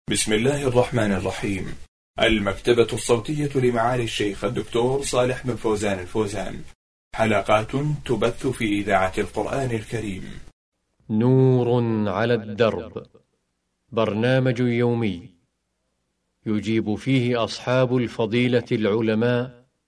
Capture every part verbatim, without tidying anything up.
بسم الله الرحمن الرحيم. المكتبة الصوتية لمعالي الشيخ الدكتور صالح بن فوزان الفوزان، حلقات تبث في إذاعة القرآن الكريم. نور على الدرب، برنامج يومي يجيب فيه أصحاب الفضيلة العلماء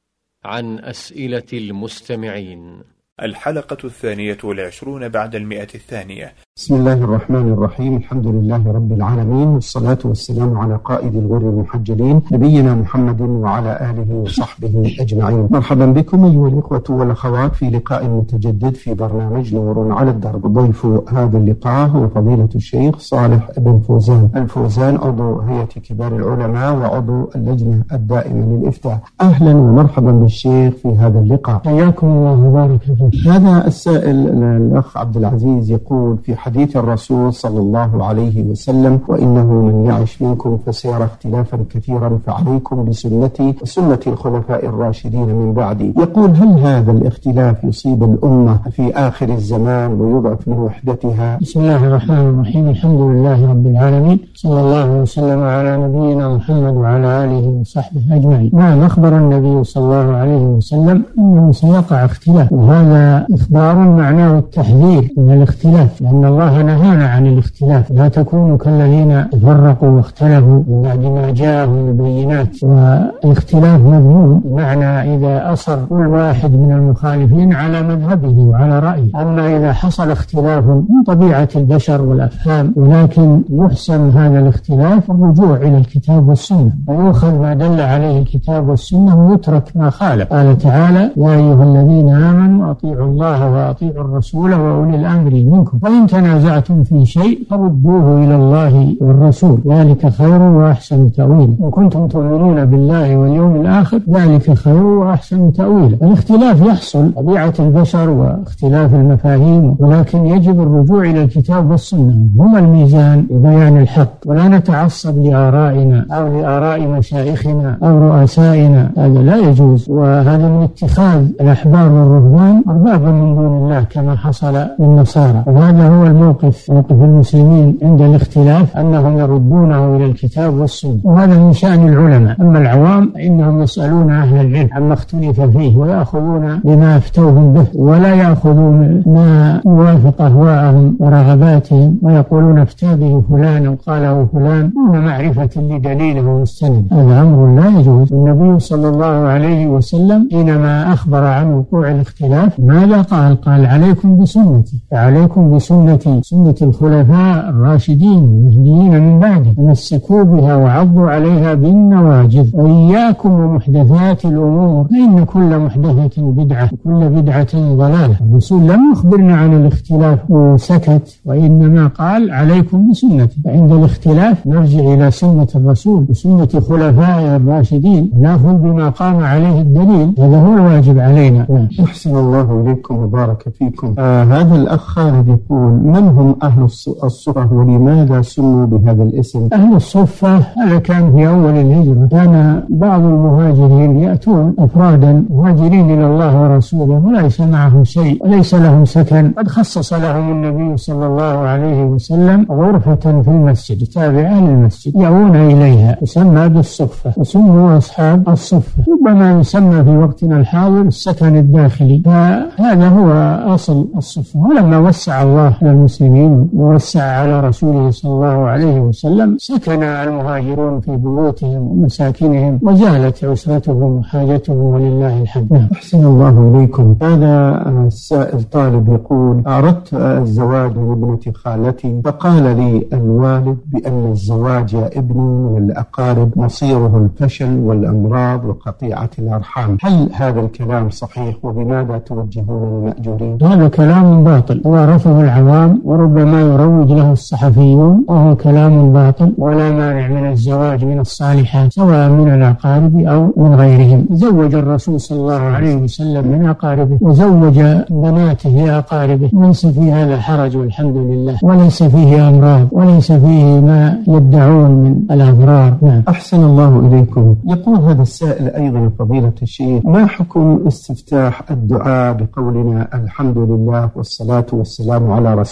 عن أسئلة المستمعين. الحلقة الثانية والعشرون بعد المئة الثانية. بسم الله الرحمن الرحيم. الحمد لله رب العالمين، والصلاة والسلام على قائد الغر المحجلين نبينا محمد وعلى آله وصحبه أجمعين. مرحبا بكم أيها الإخوة والأخوات في لقاء متجدد في برنامج نور على الدرب. ضيف هذا اللقاء هو فضيلة الشيخ صالح بن فوزان الفوزان، عضو هيئة كبار العلماء وعضو اللجنة الدائمة للإفتاء. أهلا ومرحبا بالشيخ في هذا اللقاء. حياكم الله وبارك فيكم. هذا السائل الأخ عبد العزيز يقول في حديث الرسول صلى الله عليه وسلم: وإنه من يعش منكم فسيرى اختلافا كثيرا فعليكم بسنتي وسنة الخلفاء الراشدين من بعدي. يقول: هل هذا الاختلاف يصيب الأمة في آخر الزمان ويضعف من وحدتها؟ بسم الله الرحمن الرحيم. الحمد لله رب العالمين، صلى الله وسلم على نبينا محمد وعلى آله وصحبه أجمعين. نعم، أخبر النبي صلى الله عليه وسلم أنه سيقع اختلاف، وهذا إخبار معناه التحذير من الاختلاف، لأن الله نهانا عن الاختلاف. لا تكونوا كالذين تفرقوا واختلفوا من بعد ما جاءهم البينات. والاختلاف مذموم، بمعنى إذا أصر كل واحد من المخالفين على مذهبه وعلى رأيه. أما إذا حصل اختلاف من طبيعة البشر والأفهام، ولكن يحسن هذا الاختلاف الرجوع إلى الكتاب والسنة، ويؤخذ ما دل عليه الكتاب والسنة ويترك ما خالف. قال تعالى: يا أيها الذين آمنوا أطيعوا الله وأطيعوا الرسول وأولي الأمر منكم، وإن تنازعتم في شيء فردوه إلى الله والرسول، ذلك خير وأحسن تأويلا، إن كنتم تؤمنون بالله واليوم الآخر، ذلك خير وأحسن تأويلا. الاختلاف يحصل، طبيعة البشر واختلاف المفاهيم، ولكن يجب الرجوع إلى الكتاب والسنة، هما الميزان لبيان الحق، ولا نتعصب لآرائنا أو لآراء مشايخنا أو رؤسائنا، هذا لا يجوز. وهذا من اتخاذ الأحبار والرهبان أربابا من دون الله كما حصل للنصارى. وهذا هو الموقف، موقف المسلمين عند الاختلاف، أنهم يردونه إلى الكتاب والسنة، وهذا من شأن العلماء. أما العوام إنهم يسألون أهل العلم عما اختلف فيه ويأخذون بما أفتوهم به، ولا يأخذون ما يوافق أهواءهم ورغباتهم، ويقولون افتى به فلان أو قاله فلان دون معرفة لدليله ومستند. هذا أمر لا يجوز. النبي صلى الله عليه وسلم حينما أخبر عن وقوع الاختلاف ماذا قال؟ قال: عليكم بسنتي، فعليكم بسنتي سنة الخلفاء الراشدين المهديين من بعدي، تمسكوا بها وعضوا عليها بالنواجذ، وإياكم ومحدثات الأمور، فإن كل محدثة بدعة وكل بدعة ضلالة. الرسول لم يخبرنا عن الاختلاف وسكت، وإنما قال: عليكم بسنتي. فعند الاختلاف نرجع إلى سنة الرسول وسنة خلفاء الراشدين، ونأخذ بما قام عليه الدليل، هذا هو الواجب علينا. أحسن الله إليكم وبارك فيكم. آه هذا الأخ خالد يقول: من هم أهل الصفة ولماذا سموا بهذا الاسم؟ أهل الصفة هذا كان في أول الهجرة، كان بعض المهاجرين يأتون أفرادا مهاجرين إلى الله ورسوله وليس معهم شيء وليس لهم سكن، قد خصص لهم النبي صلى الله عليه وسلم غرفة في المسجد تابعة للمسجد يأوون إليها، تسمى بالصفة، وسموا أصحاب الصفة. ربما يسمى في وقتنا الحاضر السكن الداخلي، فهذا هو أصل الصفة. ولما وسع الله على المسلمين ووسع على رسوله صلى الله عليه وسلم، سكن المهاجرون في بيوتهم ومساكنهم، وزالت عسرتهم وحاجتهم، ولله الحمد. أحسن الله إليكم. هذا السائل طالب يقول: أردت الزواج بابنة خالتي، فقال لي الوالد بأن الزواج يا ابني من الأقارب مصيره الفشل والأمراض وقطيعة الأرحام، هل هذا الكلام صحيح؟ وبماذا توجهون المأجورين؟ هذا كلام باطل ورثه العوام، وربما يروج له الصحفيون، وهو كلام باطل، ولا مانع من الزواج من الصالحات سواء من الأقارب أو من غيرهم. زوج الرسول صلى الله عليه وسلم من أقاربه، وزوج بناته لأقاربه، ليس في هذا حرج والحمد لله، وليس فيه أمراض، وليس فيه ما يدعون من الأضرار. نعم. أحسن الله إليكم. يقول هذا السائل أيضا: فضيلة الشيخ، ما حكم استفتاح الدعاء بقولنا الحمد لله والصلاة والسلام على رسول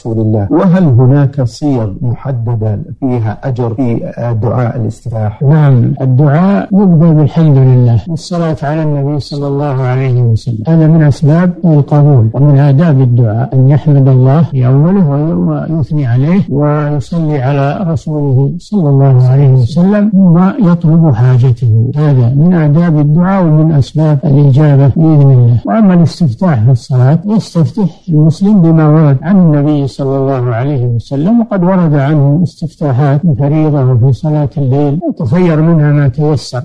رسول الله. وهل هناك صيغ محددة فيها أجر في دعاء الاستفتاح؟ نعم، الدعاء يبدأ بالحمد لله والصلاة على النبي صلى الله عليه وسلم، هذا من أسباب القبول ومن آداب الدعاء أن يحمد الله في أوله ويثني عليه ويصلي على رسوله صلى الله عليه وسلم ثم يطلب حاجته، هذا من آداب الدعاء ومن أسباب الإجابة بإذن الله. وأما الاستفتاح في الصلاة يستفتح المسلم بما ورد عن النبي صلى الله عليه وسلم، وقد ورد عنه استفتاحات في فريضة وفي صلاة الليل يتخير منها ما تيسر،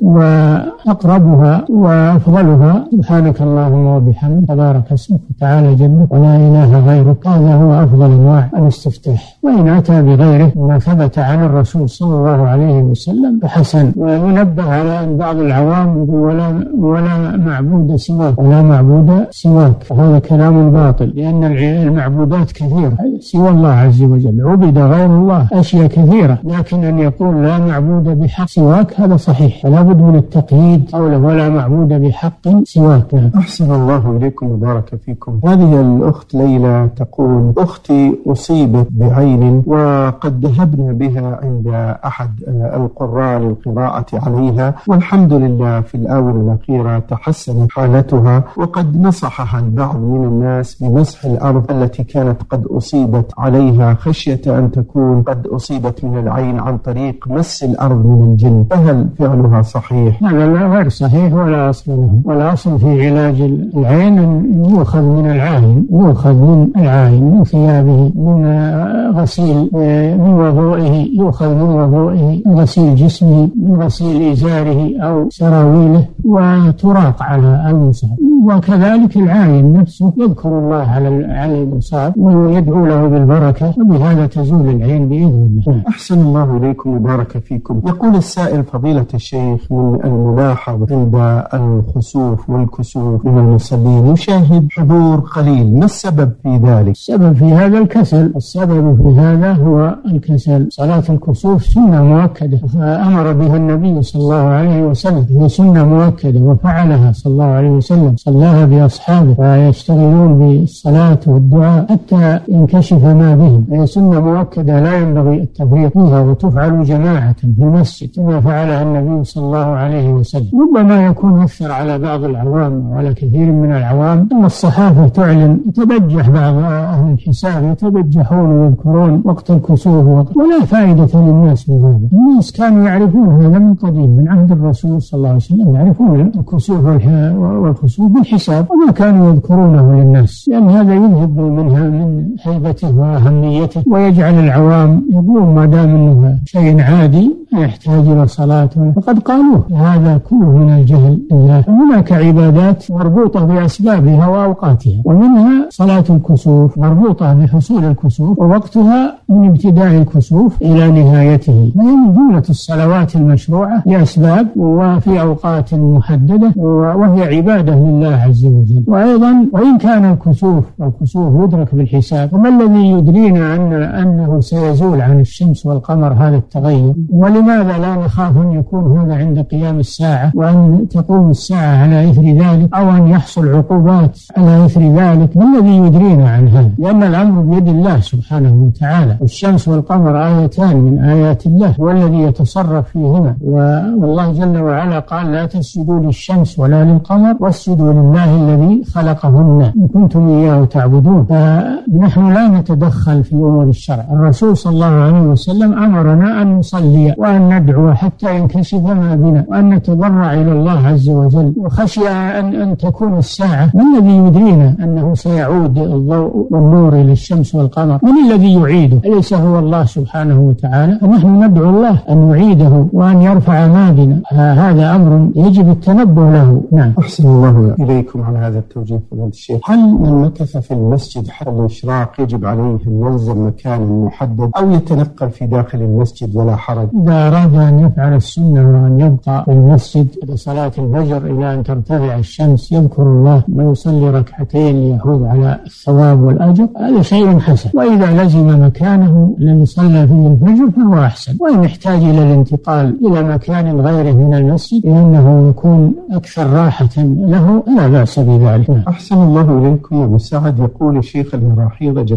وأقربها وأفضلها سبحانك اللهم وبحمدك تبارك اسمك وتعالى جدك ولا إله غيرك، هذا هو أفضل أنواع الاستفتاح. وإن أتى بغيره ما ثبت عن الرسول صلى الله عليه وسلم فحسن. وينبه على أن بعض العوام يقول ولا, ولا معبود سواك ولا معبود سواك، فهذا كلام باطل، لأن المعبودات كثيرة سوى الله عز وجل، عبد غير الله أشياء كثيرة، لكن أن يقول لا معبود بحق سواك هذا صحيح، فلا بد من التقييد قوله ولا معبود بحق سواك. أحسن الله إليكم وبارك فيكم. هذه الأخت ليلى تقول أختي أصيبت بعين وقد ذهبنا بها عند أحد القراء للقراءة عليها، والحمد لله في الآونة الأخيرة تحسنت حالتها، وقد نصحها البعض من الناس بمسح الأرض التي كانت قد أصيبت عليها خشية أن تكون قد أصيبت من العين عن طريق مس الأرض من الجن، فهل فعلها صحيح؟ هذا لا غير صحيح ولا أصل له، ولا أصل في علاج العين أن يؤخذ من العاين، يؤخذ من العاين من ثيابه، من غسيل، من وضوئه، يؤخذ من وضوئه، من غسيل جسمه، من غسيل إزاره أو سراويله، وتراق على المصاب. وكذلك العاين نفسه يذكر الله على على المصاب ويدعو له بالبركة، وبهذا تزول العين بإذن الله. أحسن الله إليكم وبارك فيكم. يقول السائل فضيلة الشيخ من الملاحظ عند الخسوف والكسوف من المصلين يشاهد حضور قليل، ما السبب في ذلك؟ السبب في هذا الكسل، السبب في هذا هو الكسل. صلاة الكسوف سنة مؤكدة فأمر بها النبي صلى الله عليه وسلم، هي سنة مؤكدة وفعلها صلى الله عليه وسلم، صلاها بأصحابه فيشتغلون بالصلاة والدعاء حتى ينكشف ما بهم، هي سنة مؤكدة لا ينبغي التفريط فيها، وتفعل جماعة في المسجد كما فعلها النبي صلى الله عليه وسلم. ربما يكون أثر على بعض العوام وعلى كثير من العوام أن الصحافة تعلن، يتبجح بعض أهل الحساب يتبجحون ويذكرون وقت الكسوف، ولا فائدة للناس من هذا. الناس كانوا يعرفون هذا من قديم، من عهد الرسول صلى الله عليه وسلم يعرفون الكسوف والكسوف بالحساب، وما كانوا يذكرونه للناس، لأن هذا يذهب منها من هيبته وأهميته، ويجعل العوام يقولون ما دام أنه شيء عادي لا يحتاج إلى صلاة، فقد قالوه. هذا كله من الجهل بالله. هناك عبادات مربوطة بأسبابها وأوقاتها، ومنها صلاة الكسوف مربوطة بحصول الكسوف ووقتها من ابتداء الكسوف إلى نهايته، فهي من جملة الصلوات المشروعة لأسباب وفي أوقات محددة، وهي عبادة لله عز وجل. وأيضا وإن كان الكسوف والكسوف يدرك بالحساب، فما الذي يدرينا أن أنه سيزول عن الشمس والقمر هذا التغير؟ ولماذا لا نخاف أن يكون هذا عند قيام الساعة، وأن تقوم الساعة على إثر ذلك، أو أن يحصل عقوبات على إثر ذلك؟ ما الذي يدرينا عن هذا؟ لأن الأمر بيد الله سبحانه وتعالى، الشمس والقمر آيتان من آيات الله، هو الذي يتصرف فيهما. والله جل وعلا قال لا تسجدوا للشمس ولا للقمر واسجدوا لله الذي خلقهن إن كنتم إياه تعبدون. فنحن لا نتدخل في أمور الشرع. الرسول صلى الله عليه وسلم أمرنا أن نصلي وأن ندعو حتى ينكشف ما بنا، وأن نتضرع إلى الله عز وجل، وخشي أن, أن تكون الساعة. من الذي يدرينا أنه سيعود الضوء والنور إلى الشمس والقمر؟ من الذي يعيده؟ أليس هو الله سبحانه وتعالى؟ فنحن ندعو الله أن يعيده وأن يرفع ما بنا. هذا أمر يجب التنبه له. نعم. أحسن الله إليكم على هذا التوجيه فضيلة الشيخ. هل من مكث في المسجد حتى الإشراق يجب عليه أن يلزم مكان محدد أو يتنقل في داخل المسجد ولا حرج؟ إذا أراد أن يفعل السنة وأن يبقى في المسجد لصلاة الفجر إلى أن ترتفع الشمس يذكر الله ويصلي ركعتين ليحوز على الثواب والأجر، هذا شيء حسن. وإذا لزم مكانه الذي صلى فيه الفجر فهو أحسن. وإن يحتاج إلى الانتقال إلى مكان غيره من المسجد لأنه يكون أكثر راحة له لا بأس بذلك. أحسن الله إليكم. أبو سعد يقول الشيخ المراحيض جل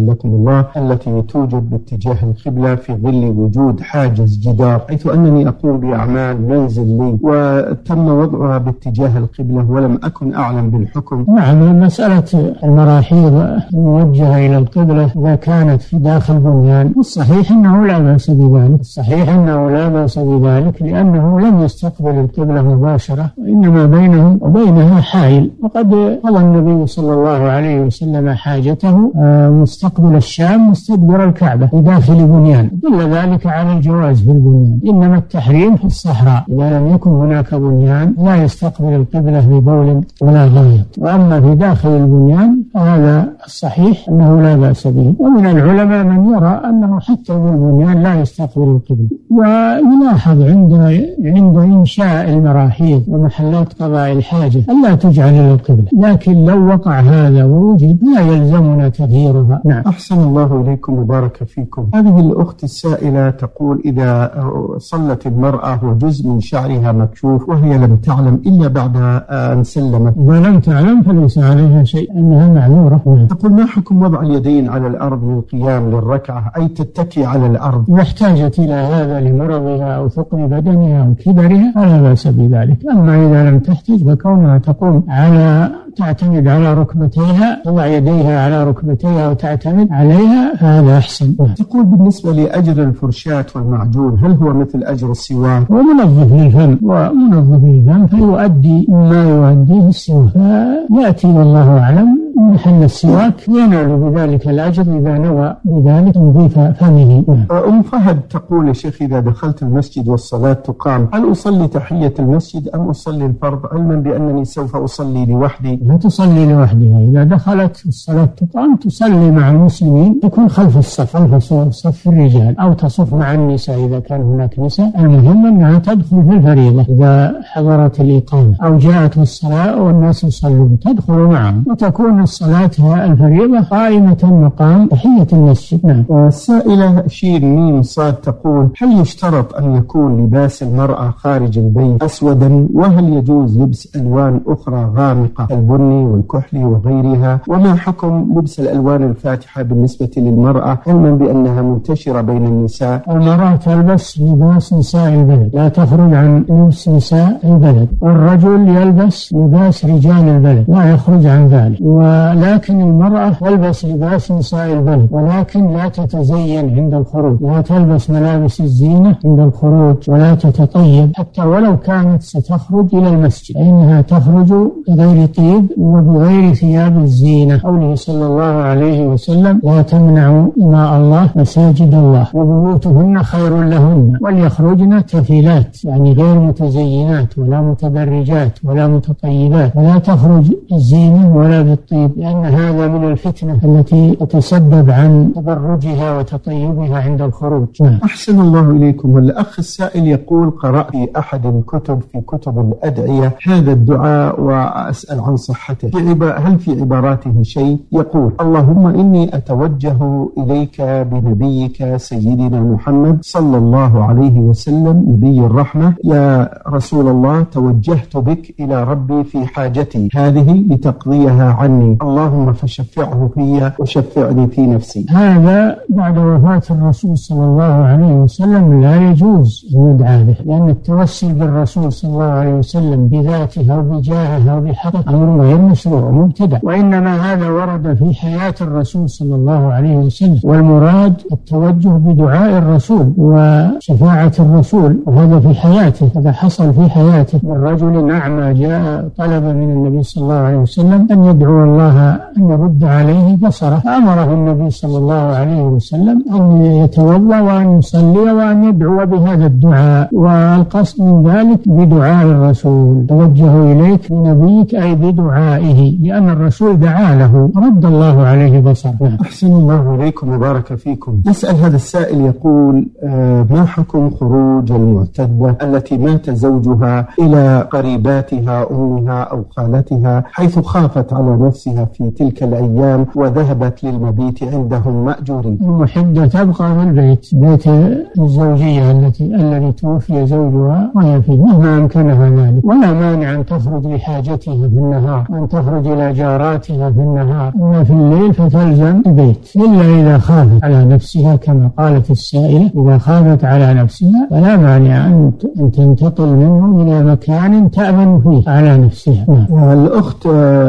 أعزكم الله التي توجد باتجاه القبلة في ظل وجود حاجز جدار، حيث أنني أقوم بأعمال منزل لي وتم وضعها باتجاه القبلة ولم أكن أعلم بالحكم. نعم، مسألة المراحيض الموجهة إلى القبلة إذا كانت في داخل بنيان الصحيح أنه لا بأس بذلك، الصحيح أنه لا بأس بذلك لأنه لم يستقبل القبلة مباشرة وإنما بينه وبينها حائل، وقد قضى النبي صلى الله عليه وسلم حاجته مستقبل الشام مستدبر الكعبة في داخل بنيان، دل ذلك على الجواز في البنيان، إنما التحريم في الصحراء إذا لم يكن هناك بنيان لا يستقبل القبلة ببول ولا غائط، وأما في داخل البنيان فهذا الصحيح أنه لا بأس به. ومن العلماء من يرى أنه حتى في البنيان لا يستقبل القبلة. ويلاحظ عند عند إنشاء المراحيض ومحلات قضاء الحاجة ألا تجعل إلى القبلة، لكن لو وقع هذا ووجد لا يلزمنا تغييرها. نعم. أحسن الله إليكم وبارك فيكم. هذه الأخت السائلة تقول إذا صلت المرأة وجزء من شعرها مكشوف وهي لم تعلم إلا بعد أن سلمت، ولم تعلم فليس عليها شيء، أنها معذورة. تقول ما حكم وضع اليدين على الأرض للقيام للركعة، أي تتكي على الأرض؟ واحتاجت إلى هذا لمرضها أو ثقل بدنها أو كبرها فلا بأس بذلك. أما إذا لم تحتج فكونها تقوم على تعتمد على ركبتيها، تضع يديها على ركبتيها وتعتمد عليها فهذا أحسن. تقول بالنسبة لأجر الفرشاة والمعجون هل هو مثل أجر السواك؟ ومنظف للفم ومنظف للفم فيؤدي ما يؤديه السواك، فيأتي والله أعلم محل السواك ينال بذلك الأجر إذا نوى بذلك تنظيف فمه. أم فهد تقول يا شيخ إذا دخلت المسجد والصلاة تقام هل أصلي تحية المسجد أم أصلي الفرض، علما بأنني سوف أصلي لوحدي؟ لا تصلي لوحدها، إذا دخلت الصلاة تقام تصلي مع المسلمين، تكون خلف الصف خلف صف الرجال أو تصف مع النساء إذا كان هناك نساء، المهم أنها تدخل في الفريضة إذا حضرت الإقامة أو جاءت الصلاة والناس يصلون تدخل معهم وتكون الصلاة الفريضة قائمة مقام تحية المسجد. نعم. السائلة شير ميم صاد تقول هل يشترط أن يكون لباس المرأة خارج البيت أسودا، وهل يجوز لبس ألوان أخرى غامقة البني والكحلي وغيرها، وما حكم لبس الألوان الفاتحة بالنسبة للمرأة علما بأنها منتشرة بين النساء؟ المرأة تلبس لباس نساء البلد لا تخرج عن لبس نساء البلد، والرجل يلبس لباس رجال البلد لا يخرج عن ذلك، ولكن المرأة تلبس لباس نساء البلد ولكن لا تتزين عند الخروج، لا تلبس ملابس الزينة عند الخروج ولا تتطيب حتى ولو كانت ستخرج إلى المسجد، فإنها تخرج بغير طيب وبغير ثياب الزينة، قوله صلى الله عليه وسلم لا تمنعوا إماء الله مساجد الله وبيوتهن خير لهن وليخرجن تفيلات، يعني غير متزينات ولا متبرجات ولا متطيبات، ولا تخرج بالزينة ولا بالطيب لأن هذا من الفتنة التي تتسبب عن تبرجها وتطيبها عند الخروج. أحسن الله إليكم. والأخ السائل يقول قرأت في أحد الكتب في كتب الأدعية هذا الدعاء وأسأل عن صحته، هل في عباراته شيء؟ يقول اللهم إني أتوجه إليك بنبيك سيدنا محمد صلى الله عليه وسلم نبي الرحمة، يا رسول الله توجهت بك إلى ربي في حاجتي هذه لتقضيها عني، اللهم فشفعه في وشفعني في نفسي. هذا بعد وفاة الرسول صلى الله عليه وسلم لا يجوز أن يدعى به، لأن التوسل بالرسول صلى الله عليه وسلم بذاته أو بجاهه أو بحقه أمر غير مشروع مبتدع، وإنما هذا ورد في حياة الرسول صلى الله عليه وسلم، والمراد التوجه بدعاء الرسول وشفاعة الرسول، وهذا في حياته، هذا حصل في حياته. الرجل أعمى جاء طلب من النبي صلى الله عليه وسلم أن يدعو الله أن يرد عليه بصره، فأمره النبي صلى الله عليه وسلم أن يتوضأ وأن يصلي وأن يدعو بهذا الدعاء، والقصد من ذلك بدعاء الرسول، توجه إليك بنبيك أي بدعائه، لأن الرسول دعا له رد الله عليه بصره. أحسن الله إليكم وبارك فيكم. يسأل هذا السائل يقول آه ما حكم خروج المعتدة التي مات زوجها إلى قريباتها أمها أو خالتها حيث خافت على نفسها نفسها في تلك الأيام وذهبت للمبيت عندهم مأجورين؟ المحدة تبقى في البيت، بيت الزوجية التي الذي توفي زوجها وهي فيه مهما أمكنها ذلك، ولا مانع أن تخرج لحاجتها في النهار، أن تخرج إلى جاراتها في النهار، أما في الليل فتلزم البيت، إلا إذا خافت على نفسها كما قالت السائلة، إذا خافت على نفسها فلا مانع أن تنتقل منه إلى مكان تأمن فيه على نفسها. الأخت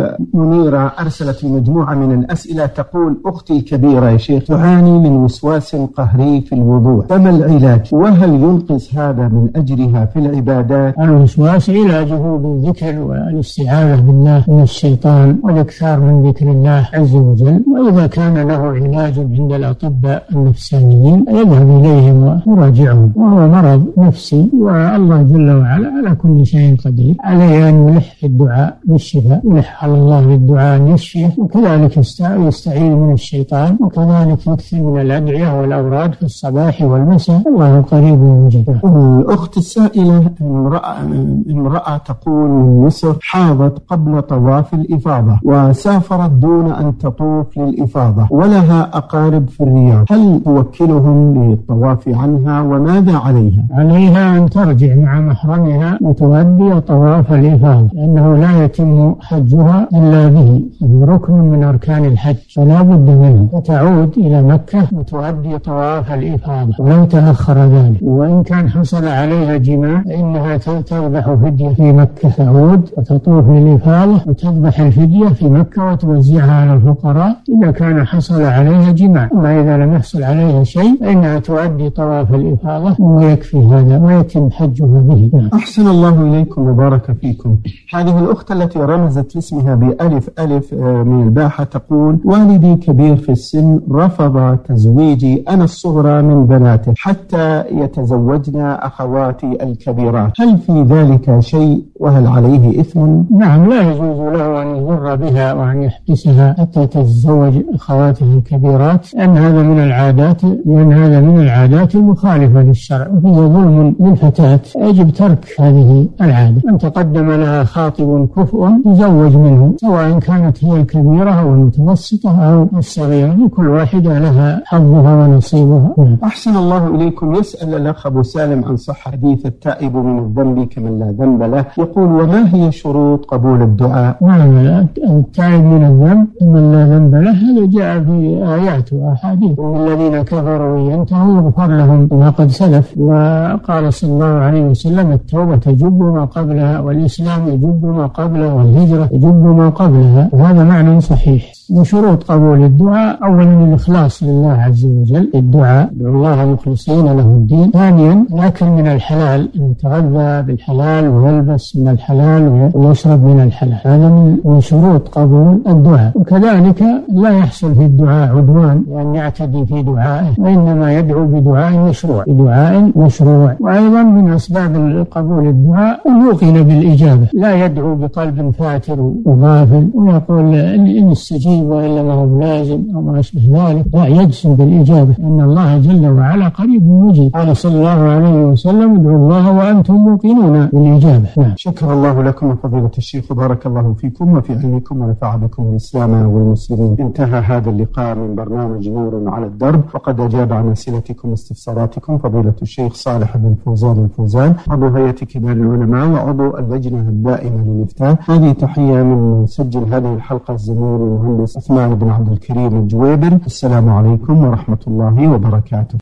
منيرة أرسلت مجموعة من الأسئلة، تقول: أختي الكبيرة يا شيخ تعاني من وسواس قهري في الوضوء، فما العلاج؟ وهل ينقص هذا من أجرها في العبادات؟ الوسواس علاجه بالذكر والاستعاذة بالله من الشيطان والإكثار من ذكر الله عز وجل، وإذا كان له علاج عند الأطباء النفسانيين يذهب إليهم ويراجعهم، وهو مرض نفسي والله جل وعلا على كل شيء قدير، عليه أن يلح في الدعاء بالشفاء، يلح على الله بالدعاء أن يشفيه، وكذلك يستعيذ من الشيطان، وكذلك يكثر من الأدعية والأوراد في الصباح والمساء، الله قريب مجيب. الأخت السائلة امرأة, امرأة تقول من مصر حاضت قبل طواف الإفاضة وسافرت دون أن تطوف للإفاضة ولها أقارب في الرياض، هل توكلهم للطواف عنها وماذا عليها؟ عليها أن ترجع مع محرمها وتؤدي طواف الإفاضة، لأنه لا يتم حجها إلا به، ركن من أركان الحج فلا بد منه، وتعود إلى مكة وتؤدي طواف الإفاضة ولو تأخر ذلك. وإن كان حصل عليها جماع فإنها تذبح فدية في مكة، تعود وتطوف للإفاضة وتذبح الفدية في مكة وتوزعها على الفقراء إذا كان حصل عليها جماع، أما إذا لم يحصل عليها شيء فإنها تؤدي طواف الإفاضة ويكفي هذا ويتم حجها به. أحسن الله إليكم وبارك فيكم. هذه الأخت التي رمزت اسمها بألف ألف من الباحة تقول: والدي كبير في السن، رفض تزويجي أنا الصغرى من بناته حتى يتزوجن أخواتي الكبيرات، هل في ذلك شيء وهل عليه إثم؟ نعم، لا يجوز له أن يضر بها وأن يحبسها حتى تتزوج أخواته الكبيرات، لأن هذا من العادات لأن هذا من العادات المخالفة للشرع، وهي ظلم للفتاة، يجب ترك هذه العادة. من تقدم لها خاطب كفء تزوج منه، سواء كانت هي الكبيرة أو المتوسطة أو الصغيرة، كل واحدة لها حظها ونصيبها. أحسن الله إليكم. يسأل الأخ أبو سالم عن صحة حديث التائب من الذنب كمن لا ذنب له، يقول: وما هي شروط قبول الدعاء؟ نعم، التائب من الذنب كمن لا ذنب له هذا جاء في آيات وأحاديث، والذين كفروا ينتهوا يغفر لهم ما قد سلف، وقال صلى الله عليه وسلم: التوبة تجب ما قبلها، والإسلام يجب ما قبله، والهجرة يجب ما قبلها، وهذا معنى صحيح. وشروط قبول الدعاء: أولا الإخلاص لله عز وجل الدعاء، ادعوا الله مخلصين له الدين. ثانيا الأكل من الحلال، أن يتغذى بالحلال ويلبس من الحلال ويشرب من الحلال، هذا من شروط قبول الدعاء. وكذلك لا يحصل في الدعاء عدوان لأن يعتدي في دعائه، وإنما يدعو بدعاء مشروع بدعاء مشروع. وأيضا من أسباب قبول الدعاء أن يوقن بالإجابة، لا يدعو بقلب فاتر وغافل ويقول إن استجيب وإلا ما هو لازم أو ما أشبه ذلك، لا، يجزم بالإجابة، أن الله جل وعلا قريب مجيب. قال صلى الله عليه وسلم: ادعوا الله وأنتم موقنون بالإجابة. نعم. شكر الله لكم فضيلة الشيخ، وبارك الله فيكم وفي علمكم ونفع بكم الإسلام والمسلمين. انتهى هذا اللقاء من برنامج نور على الدرب، وقد أجاب عن أسئلتكم واستفساراتكم فضيلة الشيخ صالح بن فوزان الفوزان، عضو هيئة كبار العلماء وعضو اللجنة الدائمة للإفتاء. هذه تحية من مسجل هذه الحلقة الزميل المهندس عثمان بن عبد الكريم الجويبر. السلام عليكم ورحمة الله وبركاته.